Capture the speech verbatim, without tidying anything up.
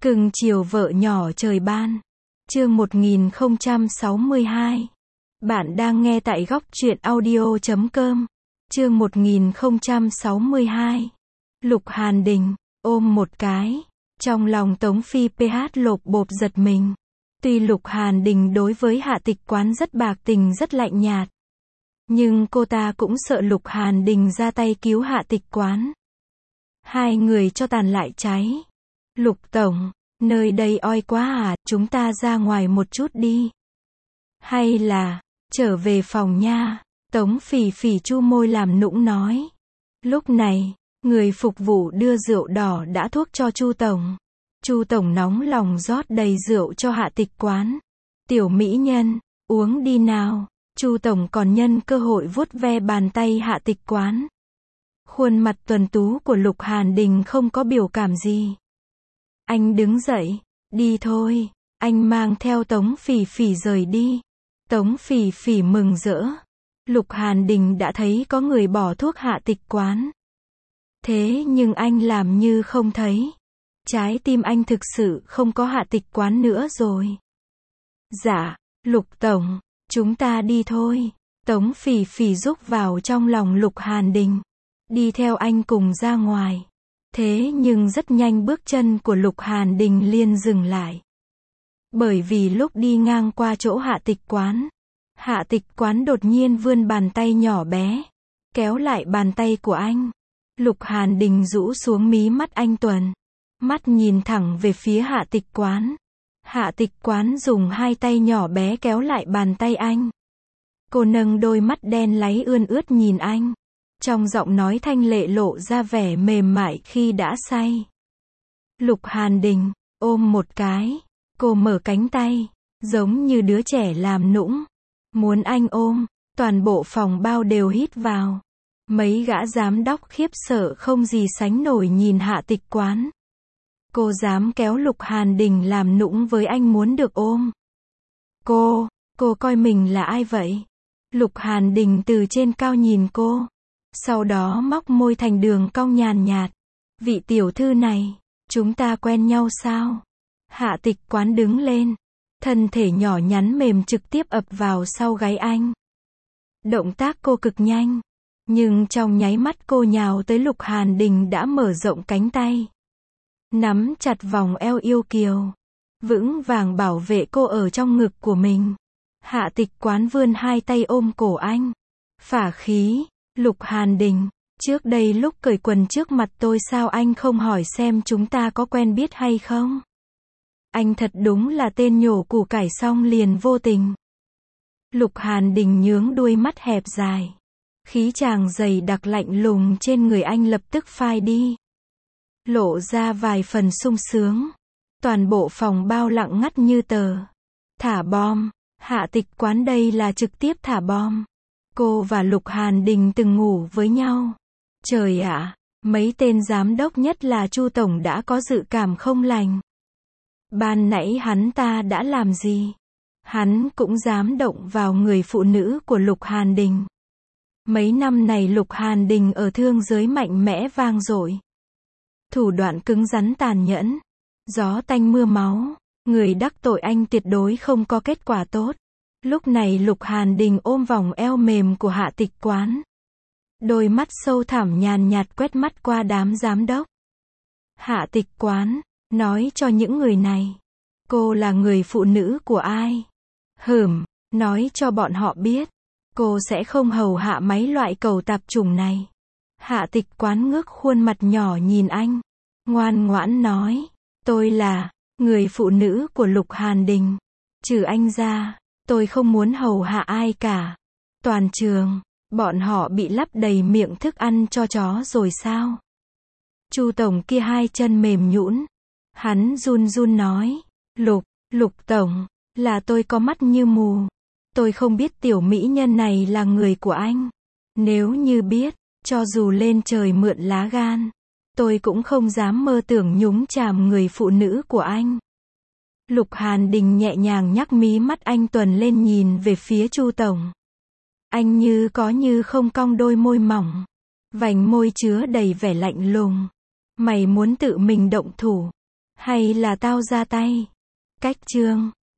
Cưng chiều vợ nhỏ trời ban. Chương một nghìn không trăm sáu mươi hai. Bạn đang nghe tại góc truyện audio chấm com. Chương một nghìn không trăm sáu mươi hai. Lục Hàn Đình, ôm một cái. Trong lòng Tống Phi pê hát lộp bộp giật mình. Tuy Lục Hàn Đình đối với Hạ Tịch Quán rất bạc tình rất lạnh nhạt. Nhưng cô ta cũng sợ Lục Hàn Đình ra tay cứu Hạ Tịch Quán. Hai người cho tàn lại cháy. Lục Tổng, nơi đây oi quá à, chúng ta ra ngoài một chút đi. Hay là, trở về phòng nha. Tống Phỉ Phỉ chu môi làm nũng nói. Lúc này, người phục vụ đưa rượu đỏ đã thuốc cho Chu Tổng. Chu Tổng nóng lòng rót đầy rượu cho Hạ Tịch Quán. Tiểu mỹ nhân, uống đi nào. Chu Tổng còn nhân cơ hội vuốt ve bàn tay Hạ Tịch Quán. Khuôn mặt tuấn tú của Lục Hàn Đình không có biểu cảm gì. Anh đứng dậy, đi thôi, anh mang theo Tống Phỉ Phỉ rời đi. Tống Phỉ Phỉ mừng rỡ. Lục Hàn Đình đã thấy có người bỏ thuốc Hạ Tịch Quán. Thế nhưng anh làm như không thấy. Trái tim anh thực sự không có Hạ Tịch Quán nữa rồi. Dạ, Lục Tổng, chúng ta đi thôi. Tống Phỉ Phỉ rúc vào trong lòng Lục Hàn Đình. Đi theo anh cùng ra ngoài. Thế nhưng rất nhanh bước chân của Lục Hàn Đình liền dừng lại. Bởi vì lúc đi ngang qua chỗ Hạ Tịch Quán, Hạ Tịch Quán đột nhiên vươn bàn tay nhỏ bé, kéo lại bàn tay của anh. Lục Hàn Đình rũ xuống mí mắt anh tuần, mắt nhìn thẳng về phía Hạ Tịch Quán. Hạ Tịch Quán dùng hai tay nhỏ bé kéo lại bàn tay anh. Cô nâng đôi mắt đen láy ươn ướt nhìn anh. Trong giọng nói thanh lệ lộ ra vẻ mềm mại khi đã say. Lục Hàn Đình, ôm một cái. Cô mở cánh tay, giống như đứa trẻ làm nũng. Muốn anh ôm, toàn bộ phòng bao đều hít vào. Mấy gã giám đốc khiếp sợ không gì sánh nổi nhìn Hạ Tịch Quán. Cô dám kéo Lục Hàn Đình làm nũng với anh muốn được ôm. Cô, cô coi mình là ai vậy? Lục Hàn Đình từ trên cao nhìn cô. Sau đó móc môi thành đường cong nhàn nhạt. Vị tiểu thư này, chúng ta quen nhau sao? Hạ Tịch Quán đứng lên. Thân thể nhỏ nhắn mềm trực tiếp ập vào sau gáy anh. Động tác cô cực nhanh. Nhưng trong nháy mắt cô nhào tới Lục Hàn Đình đã mở rộng cánh tay. Nắm chặt vòng eo yêu kiều. Vững vàng bảo vệ cô ở trong ngực của mình. Hạ Tịch Quán vươn hai tay ôm cổ anh. Phả khí. Lục Hàn Đình, trước đây lúc cởi quần trước mặt tôi sao anh không hỏi xem chúng ta có quen biết hay không? Anh thật đúng là tên nhổ củ cải xong liền vô tình. Lục Hàn Đình nhướng đuôi mắt hẹp dài. Khí chàng dày đặc lạnh lùng trên người anh lập tức phai đi. Lộ ra vài phần sung sướng. Toàn bộ phòng bao lặng ngắt như tờ. Thả bom. Hạ Tịch Quán đây là trực tiếp thả bom. Cô và Lục Hàn Đình từng ngủ với nhau. Trời ạ, mấy tên giám đốc nhất là Chu Tổng đã có dự cảm không lành. Ban nãy hắn ta đã làm gì? Hắn cũng dám động vào người phụ nữ của Lục Hàn Đình. Mấy năm này Lục Hàn Đình ở thương giới mạnh mẽ vang dội. Thủ đoạn cứng rắn tàn nhẫn. Gió tanh mưa máu. Người đắc tội anh tuyệt đối không có kết quả tốt. Lúc này Lục Hàn Đình ôm vòng eo mềm của Hạ Tịch Quán. Đôi mắt sâu thẳm nhàn nhạt quét mắt qua đám giám đốc. Hạ Tịch Quán, nói cho những người này. Cô là người phụ nữ của ai? Hửm, nói cho bọn họ biết. Cô sẽ không hầu hạ mấy loại cẩu tạp chủng này. Hạ Tịch Quán ngước khuôn mặt nhỏ nhìn anh. Ngoan ngoãn nói. Tôi là, người phụ nữ của Lục Hàn Đình. Trừ anh ra. Tôi không muốn hầu hạ ai cả. Toàn trường, bọn họ bị lắp đầy miệng thức ăn cho chó rồi sao? Chu Tổng kia hai chân mềm nhũn. Hắn run run nói. Lục, Lục Tổng, là tôi có mắt như mù. Tôi không biết tiểu mỹ nhân này là người của anh. Nếu như biết, cho dù lên trời mượn lá gan, tôi cũng không dám mơ tưởng nhúng chàm người phụ nữ của anh. Lục Hàn Đình nhẹ nhàng nhắc mí mắt anh tuần lên nhìn về phía Chu Tổng. Anh như có như không cong đôi môi mỏng. Vành môi chứa đầy vẻ lạnh lùng. Mày muốn tự mình động thủ. Hay là tao ra tay? Cách chương